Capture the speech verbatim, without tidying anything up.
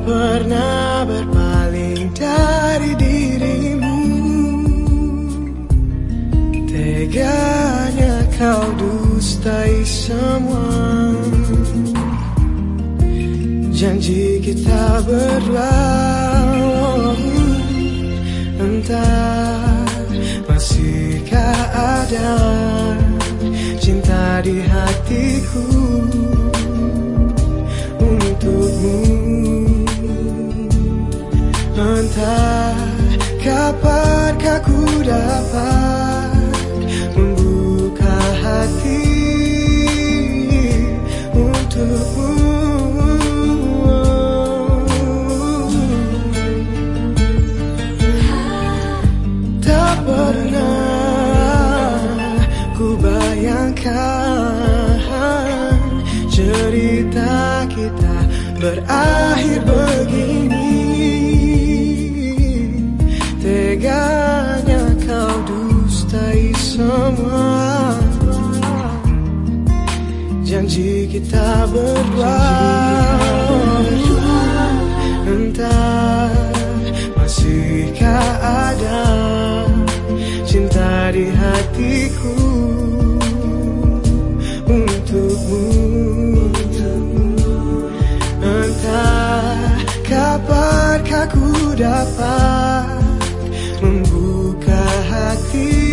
pernah berpaling dari dirimu. Teganya kau dustai semua janji kita berdua. Entah masihkah ada cinta di hatiku untukmu. Entah kapankah ku dapat membuka hati untukmu. Tak pernah ku bayangkan cerita kita berakhir begini. Teganya kau dustai semua janji kita berdua. Entah masihkah ada cinta di hatiku untukmu. Entah kapankah ku dapat membuka hati